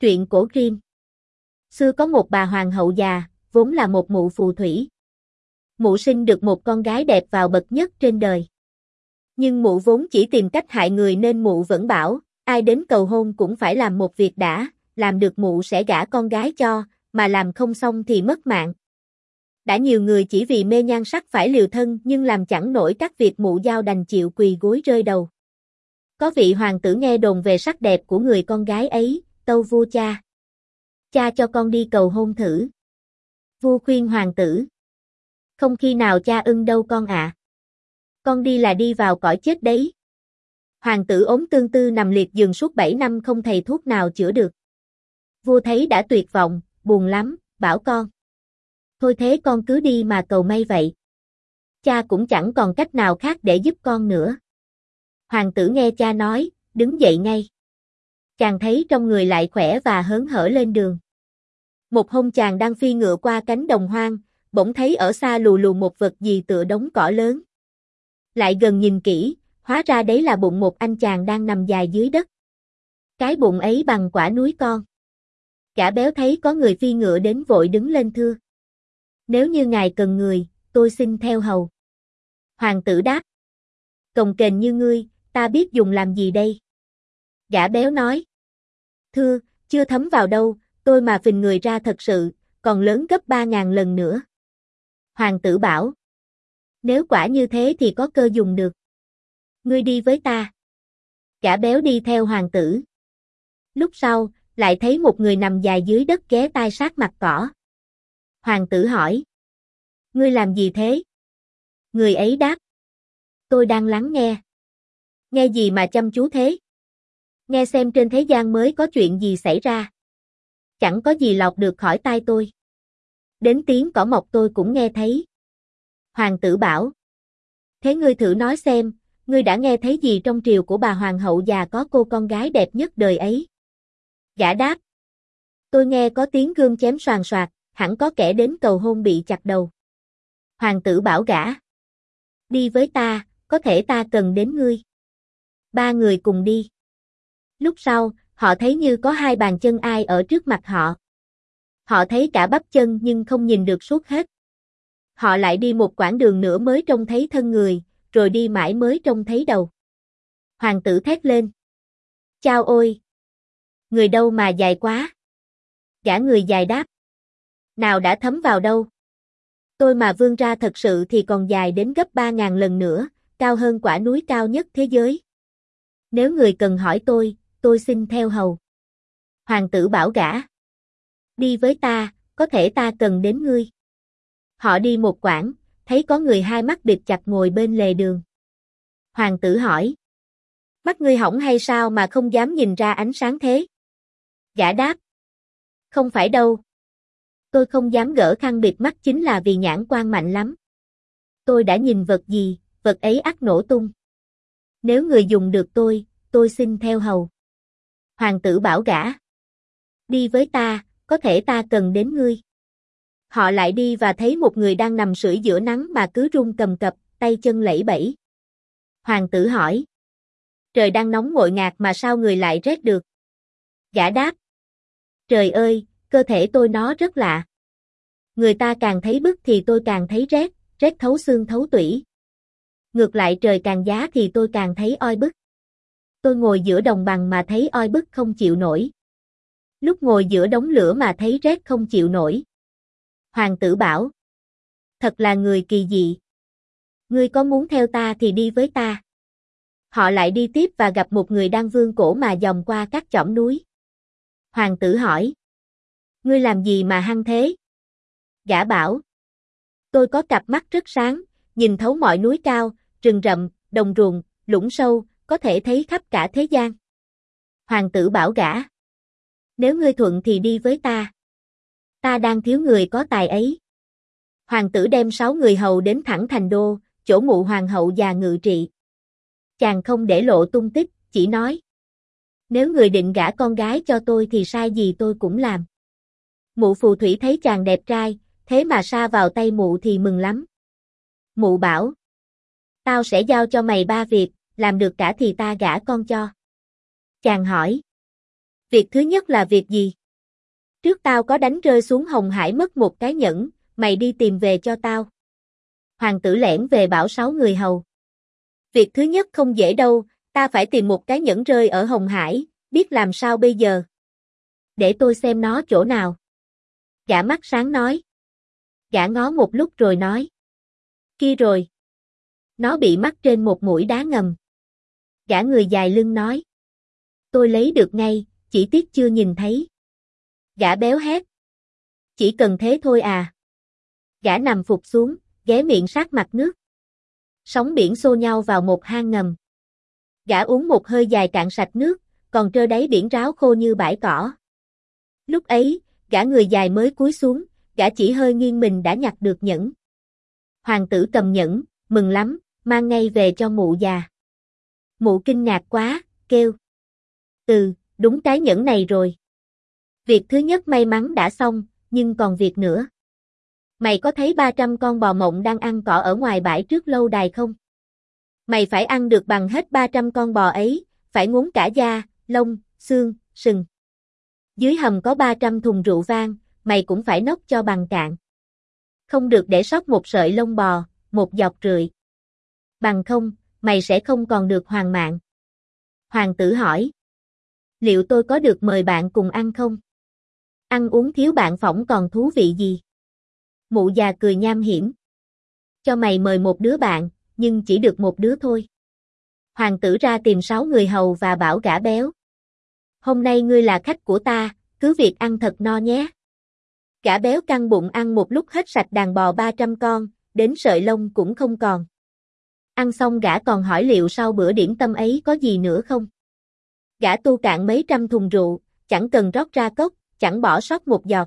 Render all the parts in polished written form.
Truyện cổ Grimm. Xưa có một bà hoàng hậu già, vốn là một mụ phù thủy. Mụ sinh được một con gái đẹp vào bậc nhất trên đời. Nhưng mụ vốn chỉ tìm cách hại người nên mụ vẫn bảo, ai đến cầu hôn cũng phải làm một việc đã, làm được mụ sẽ gả con gái cho, mà làm không xong thì mất mạng. Đã nhiều người chỉ vì mê nhan sắc phải liều thân nhưng làm chẳng nổi các việc mụ giao đành chịu quỳ gối rơi đầu. Có vị hoàng tử nghe đồn về sắc đẹp của người con gái ấy, tâu vua cha. Cha cho con đi cầu hôn thử. Vua khuyên hoàng tử. Không khi nào cha ưng đâu con ạ. Con đi là đi vào cõi chết đấy. Hoàng tử ốm tương tư nằm liệt giường suốt 7 năm không thầy thuốc nào chữa được. Vua thấy đã tuyệt vọng, buồn lắm, bảo con. Thôi thế con cứ đi mà cầu may vậy. Cha cũng chẳng còn cách nào khác để giúp con nữa. Hoàng tử nghe cha nói, đứng dậy ngay. Chàng thấy trong người lại khỏe và hớn hở lên đường. Một hôm chàng đang phi ngựa qua cánh đồng hoang, bỗng thấy ở xa lù lù một vật gì tựa đống cỏ lớn. Lại gần nhìn kỹ, hóa ra đấy là bụng một anh chàng đang nằm dài dưới đất. Cái bụng ấy bằng quả núi con. Gã béo thấy có người phi ngựa đến vội đứng lên thưa. Nếu như ngài cần người, tôi xin theo hầu. Hoàng tử đáp. Cồng kềnh như ngươi, ta biết dùng làm gì đây? Gã béo nói. Thưa, chưa thấm vào đâu, tôi mà phình người ra thật sự, còn lớn gấp 3.000 lần nữa. Hoàng tử bảo. Nếu quả như thế thì có cơ dùng được. Ngươi đi với ta. Gã béo đi theo hoàng tử. Lúc sau, lại thấy một người nằm dài dưới đất ghé tai sát mặt cỏ. Hoàng tử hỏi. Ngươi làm gì thế? Người ấy đáp. Tôi đang lắng nghe. Nghe gì mà chăm chú thế? Nghe xem trên thế gian mới có chuyện gì xảy ra. Chẳng có gì lọt được khỏi tai tôi. Đến tiếng cỏ mọc tôi cũng nghe thấy. Hoàng tử bảo. Thế ngươi thử nói xem, ngươi đã nghe thấy gì trong triều của bà hoàng hậu già có cô con gái đẹp nhất đời ấy? Gã đáp. Tôi nghe có tiếng gươm chém xoàng xoạc, hẳn có kẻ đến cầu hôn bị chặt đầu. Hoàng tử bảo gã. Đi với ta, có thể ta cần đến ngươi. Ba người cùng đi. Lúc sau, họ thấy như có hai bàn chân ai ở trước mặt họ. Họ thấy cả bắp chân nhưng không nhìn được suốt hết. Họ lại đi một quãng đường nữa mới trông thấy thân người, rồi đi mãi mới trông thấy đầu. Hoàng tử thét lên. Chao ôi! Người đâu mà dài quá? Gã người dài đáp. Nào đã thấm vào đâu? Tôi mà vươn ra thật sự thì còn dài đến gấp 3.000 lần nữa, cao hơn quả núi cao nhất thế giới. Nếu người cần hỏi tôi xin theo hầu. Hoàng tử bảo gã. Đi với ta, có thể ta cần đến ngươi. Họ đi một quãng, thấy có người hai mắt bịt chặt ngồi bên lề đường. Hoàng tử hỏi. Mắt ngươi hỏng hay sao mà không dám nhìn ra ánh sáng thế? Gã đáp. Không phải đâu. Tôi không dám gỡ khăn bịt mắt chính là vì nhãn quan mạnh lắm. Tôi đã nhìn vật gì, vật ấy ắt nổ tung. Nếu người dùng được tôi xin theo hầu. Hoàng tử bảo gã. Đi với ta, có thể ta cần đến ngươi. Họ lại đi và thấy một người đang nằm sưởi giữa nắng mà cứ run cầm cập, tay chân lẫy bẫy. Hoàng tử hỏi. Trời đang nóng ngội ngạt mà sao người lại rét được? Gã đáp. Trời ơi, cơ thể tôi nó rất lạ. Người ta càng thấy bức thì tôi càng thấy rét, rét thấu xương thấu tủy. Ngược lại trời càng giá thì tôi càng thấy oi bức. Tôi ngồi giữa đồng bằng mà thấy oi bức không chịu nổi. Lúc ngồi giữa đống lửa mà thấy rét không chịu nổi. Hoàng tử bảo. Thật là người kỳ dị. Ngươi có muốn theo ta thì đi với ta. Họ lại đi tiếp và gặp một người đang vươn cổ mà dòm qua các chỏm núi. Hoàng tử hỏi. Ngươi làm gì mà hăng thế? Gã bảo. Tôi có cặp mắt rất sáng, nhìn thấu mọi núi cao, rừng rậm, đồng ruộng, lũng sâu, có thể thấy khắp cả thế gian. Hoàng tử bảo gã. Nếu ngươi thuận thì đi với ta. Ta đang thiếu người có tài ấy. Hoàng tử đem 6 người hầu đến thẳng thành đô, chỗ mụ hoàng hậu già ngự trị. Chàng không để lộ tung tích, chỉ nói. Nếu người định gả con gái cho tôi thì sai gì tôi cũng làm. Mụ phù thủy thấy chàng đẹp trai, thế mà sa vào tay mụ thì mừng lắm. Mụ bảo. Tao sẽ giao cho mày 3 việc, làm được cả thì ta gả con cho. Chàng hỏi. Việc thứ nhất là việc gì? Trước tao có đánh rơi xuống Hồng Hải mất một cái nhẫn, mày đi tìm về cho tao. Hoàng tử lẻn về bảo 6 người hầu. Việc thứ nhất không dễ đâu, ta phải tìm một cái nhẫn rơi ở Hồng Hải, biết làm sao bây giờ? Để tôi xem nó chỗ nào. Gã mắt sáng nói. Gã ngó một lúc rồi nói. Kia rồi. Nó bị mắc trên một mũi đá ngầm. Gã người dài lưng nói. Tôi lấy được ngay, chỉ tiếc chưa nhìn thấy. Gã béo hét. Chỉ cần thế thôi à. Gã nằm phục xuống, ghé miệng sát mặt nước. Sóng biển xô nhau vào một hang ngầm. Gã uống một hơi dài cạn sạch nước, còn trơ đáy biển ráo khô như bãi cỏ. Lúc ấy, gã người dài mới cúi xuống, gã chỉ hơi nghiêng mình đã nhặt được nhẫn. Hoàng tử cầm nhẫn, mừng lắm, mang ngay về cho mụ già. Mụ kinh ngạc quá, kêu. Đúng cái nhẫn này rồi. Việc thứ nhất may mắn đã xong, nhưng còn việc nữa. Mày có thấy 300 con bò mộng đang ăn cỏ ở ngoài bãi trước lâu đài không? Mày phải ăn được bằng hết 300 con bò ấy, phải ngốn cả da, lông, xương, sừng. Dưới hầm có 300 thùng rượu vang, mày cũng phải nốc cho bằng cạn. Không được để sót một sợi lông bò, một giọt rượi. Bằng không, mày sẽ không còn được hoàn mạng. Hoàng tử hỏi. Liệu tôi có được mời bạn cùng ăn không? Ăn uống thiếu bạn phỏng còn thú vị gì? Mụ già cười nham hiểm. Cho mày mời một đứa bạn, nhưng chỉ được một đứa thôi. Hoàng tử ra tìm 6 người hầu và bảo gã béo. Hôm nay ngươi là khách của ta, cứ việc ăn thật no nhé. Gã béo căng bụng ăn một lúc hết sạch đàn bò 300 con, đến sợi lông cũng không còn. Ăn xong gã còn hỏi liệu sau bữa điểm tâm ấy có gì nữa không? Gã tu cạn mấy trăm thùng rượu, chẳng cần rót ra cốc, chẳng bỏ sót một giọt.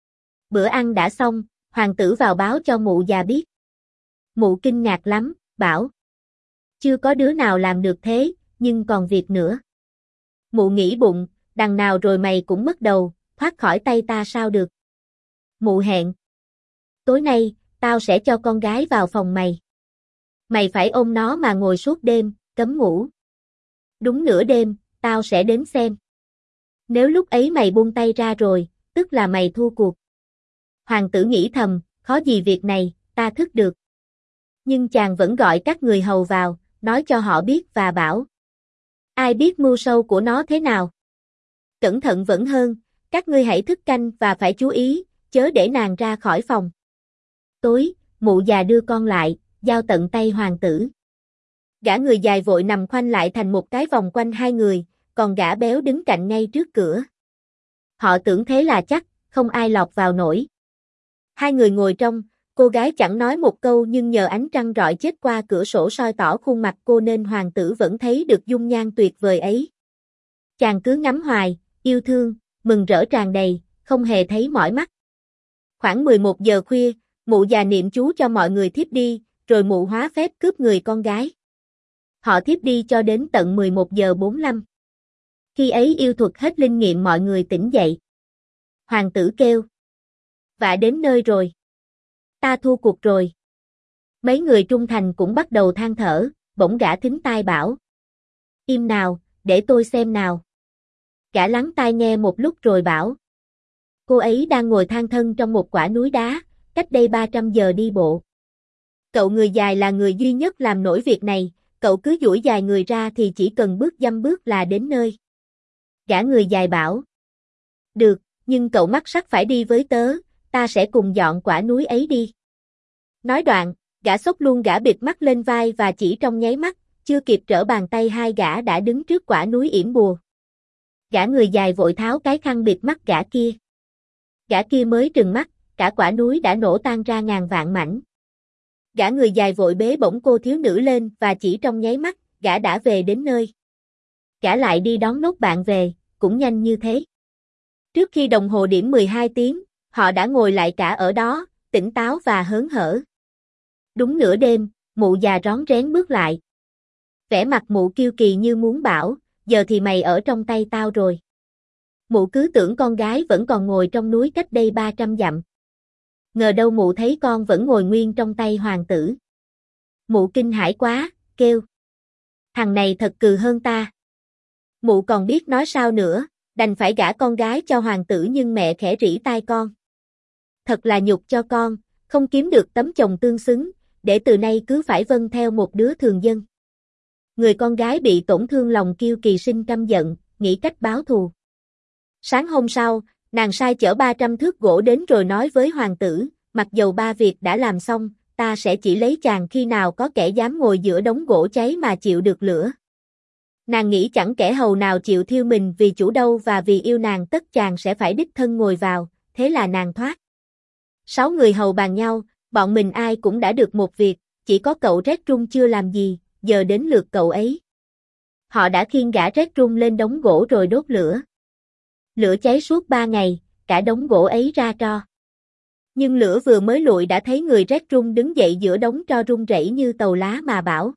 Bữa ăn đã xong, hoàng tử vào báo cho mụ già biết. Mụ kinh ngạc lắm, bảo. Chưa có đứa nào làm được thế, nhưng còn việc nữa. Mụ nghĩ bụng, đằng nào rồi mày cũng mất đầu, thoát khỏi tay ta sao được. Mụ hẹn. Tối nay, tao sẽ cho con gái vào phòng mày. Mày phải ôm nó mà ngồi suốt đêm, cấm ngủ. Đúng nửa đêm, tao sẽ đến xem. Nếu lúc ấy mày buông tay ra rồi, tức là mày thua cuộc. Hoàng tử nghĩ thầm, khó gì việc này, ta thức được. Nhưng chàng vẫn gọi các người hầu vào, nói cho họ biết và bảo. Ai biết mưu sâu của nó thế nào? Cẩn thận vẫn hơn, các ngươi hãy thức canh và phải chú ý, chớ để nàng ra khỏi phòng. Tối, mụ già đưa con lại, giao tận tay hoàng tử. Gã người dài vội nằm khoanh lại thành một cái vòng quanh hai người, còn gã béo đứng cạnh ngay trước cửa. Họ tưởng thế là chắc, không ai lọt vào nổi. Hai người ngồi trong, cô gái chẳng nói một câu nhưng nhờ ánh trăng rọi chết qua cửa sổ soi tỏ khuôn mặt cô nên hoàng tử vẫn thấy được dung nhan tuyệt vời ấy. Chàng cứ ngắm hoài, yêu thương, mừng rỡ tràn đầy, không hề thấy mỏi mắt. Khoảng 11 giờ khuya, mụ già niệm chú cho mọi người thiếp đi, rồi mụ hóa phép cướp người con gái. Họ thiếp đi cho đến tận 11 giờ 45. Khi ấy yêu thuật hết linh nghiệm mọi người tỉnh dậy. Hoàng tử kêu. Vạ đến nơi rồi. Ta thua cuộc rồi. Mấy người trung thành cũng bắt đầu than thở, bỗng gã thính tai bảo. Im nào, để tôi xem nào. Gã lắng tai nghe một lúc rồi bảo. Cô ấy đang ngồi than thân trong một quả núi đá, cách đây 300 giờ đi bộ. Cậu người dài là người duy nhất làm nổi việc này, cậu cứ duỗi dài người ra thì chỉ cần bước dăm bước là đến nơi. Gã người dài bảo. Được, nhưng cậu mắt sắc phải đi với tớ, ta sẽ cùng dọn quả núi ấy đi. Nói đoạn, gã xốc luôn gã bịt mắt lên vai và chỉ trong nháy mắt, chưa kịp trở bàn tay hai gã đã đứng trước quả núi yểm bùa. Gã người dài vội tháo cái khăn bịt mắt gã kia. Gã kia mới trừng mắt, cả quả núi đã nổ tan ra ngàn vạn mảnh. Gã người dài vội bế bổng cô thiếu nữ lên và chỉ trong nháy mắt, gã đã về đến nơi. Gã lại đi đón nốt bạn về, cũng nhanh như thế. Trước khi đồng hồ điểm 12 tiếng, họ đã ngồi lại cả ở đó, tỉnh táo và hớn hở. Đúng nửa đêm, mụ già rón rén bước lại. Vẻ mặt mụ kiêu kỳ như muốn bảo, giờ thì mày ở trong tay tao rồi. Mụ cứ tưởng con gái vẫn còn ngồi trong núi cách đây 300 dặm. Ngờ đâu mụ thấy con vẫn ngồi nguyên trong tay hoàng tử. Mụ kinh hãi quá, kêu. Thằng này thật cừ hơn ta. Mụ còn biết nói sao nữa, Đành phải gả con gái cho hoàng tử nhưng mẹ khẽ rỉ tai con. Thật là nhục cho con, không kiếm được tấm chồng tương xứng, để từ nay cứ phải vâng theo một đứa thường dân. Người con gái bị tổn thương lòng kiêu kỳ sinh căm giận, nghĩ cách báo thù. Sáng hôm sau, nàng sai chở 300 thước gỗ đến rồi nói với hoàng tử, mặc dầu ba việc đã làm xong, ta sẽ chỉ lấy chàng khi nào có kẻ dám ngồi giữa đống gỗ cháy mà chịu được lửa. Nàng nghĩ chẳng kẻ hầu nào chịu thiêu mình vì chủ đâu và vì yêu nàng tất chàng sẽ phải đích thân ngồi vào, thế là nàng thoát. 6 người hầu bàn nhau, bọn mình ai cũng đã được một việc, chỉ có cậu Rét Run chưa làm gì, giờ đến lượt cậu ấy. Họ đã khiêng gã Rét Run lên đống gỗ rồi đốt lửa. Lửa cháy suốt 3 ngày, cả đống gỗ ấy ra tro. Nhưng lửa vừa mới lụi đã thấy người Rét Run đứng dậy giữa đống tro run rẩy như tàu lá mà bảo.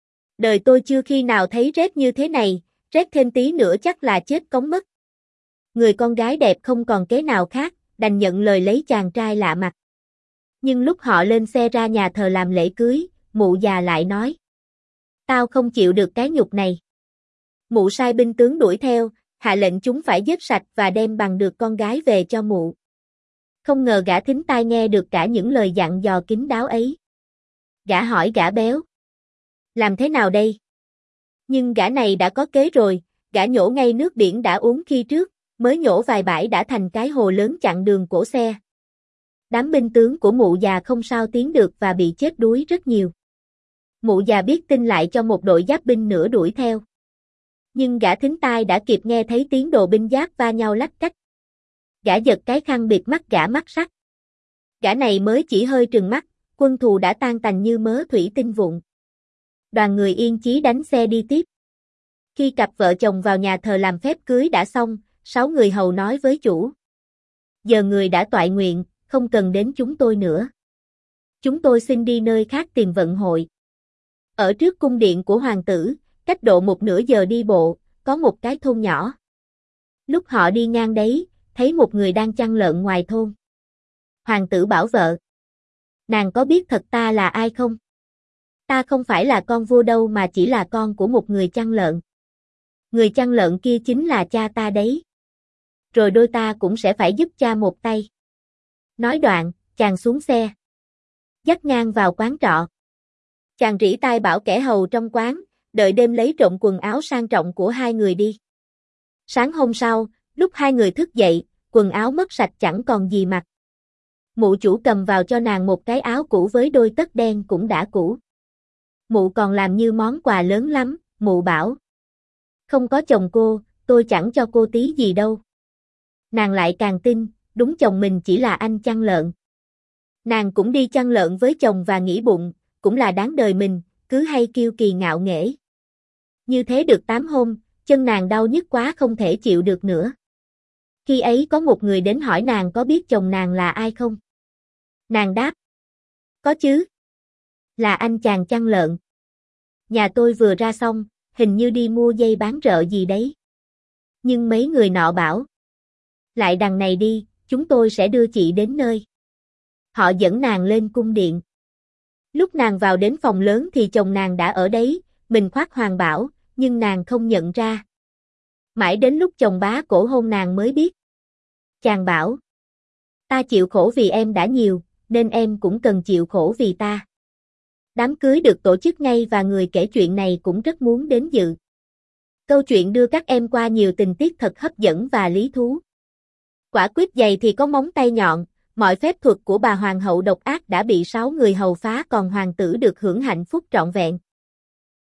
Đời tôi chưa khi nào thấy rét như thế này, rét thêm tí nữa chắc là chết cống mất. Người con gái đẹp không còn kế nào khác, đành nhận lời lấy chàng trai lạ mặt. Nhưng lúc họ lên xe ra nhà thờ làm lễ cưới, mụ già lại nói. Tao không chịu được cái nhục này. Mụ sai binh tướng đuổi theo, hạ lệnh chúng phải giết sạch và đem bằng được con gái về cho mụ. Không ngờ gã thính tai nghe được cả những lời dặn dò kín đáo ấy. Gã hỏi gã béo. Làm thế nào đây? Nhưng gã này đã có kế rồi, gã nhổ ngay nước biển đã uống khi trước, mới nhổ vài bãi đã thành cái hồ lớn chặn đường cổ xe. Đám binh tướng của mụ già không sao tiến được và bị chết đuối rất nhiều. Mụ già biết tin lại cho một đội giáp binh nữa đuổi theo. Nhưng gã thính tai đã kịp nghe thấy tiếng đồ binh giáp va nhau lách cách. Gã giật cái khăn bịt mắt gã mắt sắt. Gã này mới chỉ hơi trừng mắt, quân thù đã tan tành như mớ thủy tinh vụn. Đoàn người yên chí đánh xe đi tiếp. Khi cặp vợ chồng vào nhà thờ làm phép cưới đã xong, 6 người hầu nói với chủ. Giờ người đã toại nguyện, không cần đến chúng tôi nữa. Chúng tôi xin đi nơi khác tìm vận hội. Ở trước cung điện của hoàng tử, cách độ một nửa giờ đi bộ, có một cái thôn nhỏ. Lúc họ đi ngang đấy, thấy một người đang chăn lợn ngoài thôn. Hoàng tử bảo vợ. Nàng có biết thật ta là ai không? Ta không phải là con vua đâu mà chỉ là con của một người chăn lợn. Người chăn lợn kia chính là cha ta đấy. Rồi đôi ta cũng sẽ phải giúp cha một tay. Nói đoạn, chàng xuống xe. Dắt ngang vào quán trọ. Chàng rỉ tai bảo kẻ hầu trong quán, đợi đêm lấy trộm quần áo sang trọng của hai người đi. Sáng hôm sau, lúc hai người thức dậy, quần áo mất sạch chẳng còn gì mặc. Mụ chủ cầm vào cho nàng một cái áo cũ với đôi tất đen cũng đã cũ. Mụ còn làm như món quà lớn lắm, mụ bảo. Không có chồng cô, tôi chẳng cho cô tí gì đâu. Nàng lại càng tin, đúng chồng mình chỉ là anh chăn lợn. Nàng cũng đi chăn lợn với chồng và nghĩ bụng, cũng là đáng đời mình, cứ hay kiêu kỳ ngạo nghễ. Như thế được 8 hôm, chân nàng đau nhức quá không thể chịu được nữa. Khi ấy có một người đến hỏi nàng có biết chồng nàng là ai không? Nàng đáp. Có chứ. Là anh chàng chăn lợn. Nhà tôi vừa ra xong, hình như đi mua dây bán rợ gì đấy. Nhưng mấy người nọ bảo. Lại đằng này đi, chúng tôi sẽ đưa chị đến nơi. Họ dẫn nàng lên cung điện. Lúc nàng vào đến phòng lớn thì chồng nàng đã ở đấy, mình khoác hoàng bảo, nhưng nàng không nhận ra. Mãi đến lúc chồng bá cổ hôn nàng mới biết. Chàng bảo. Ta chịu khổ vì em đã nhiều, nên em cũng cần chịu khổ vì ta. Đám cưới được tổ chức ngay và người kể chuyện này cũng rất muốn đến dự. Câu chuyện đưa các em qua nhiều tình tiết thật hấp dẫn và lý thú. Quả quýt dày thì có móng tay nhọn, mọi phép thuật của bà hoàng hậu độc ác đã bị 6 người hầu phá còn hoàng tử được hưởng hạnh phúc trọn vẹn.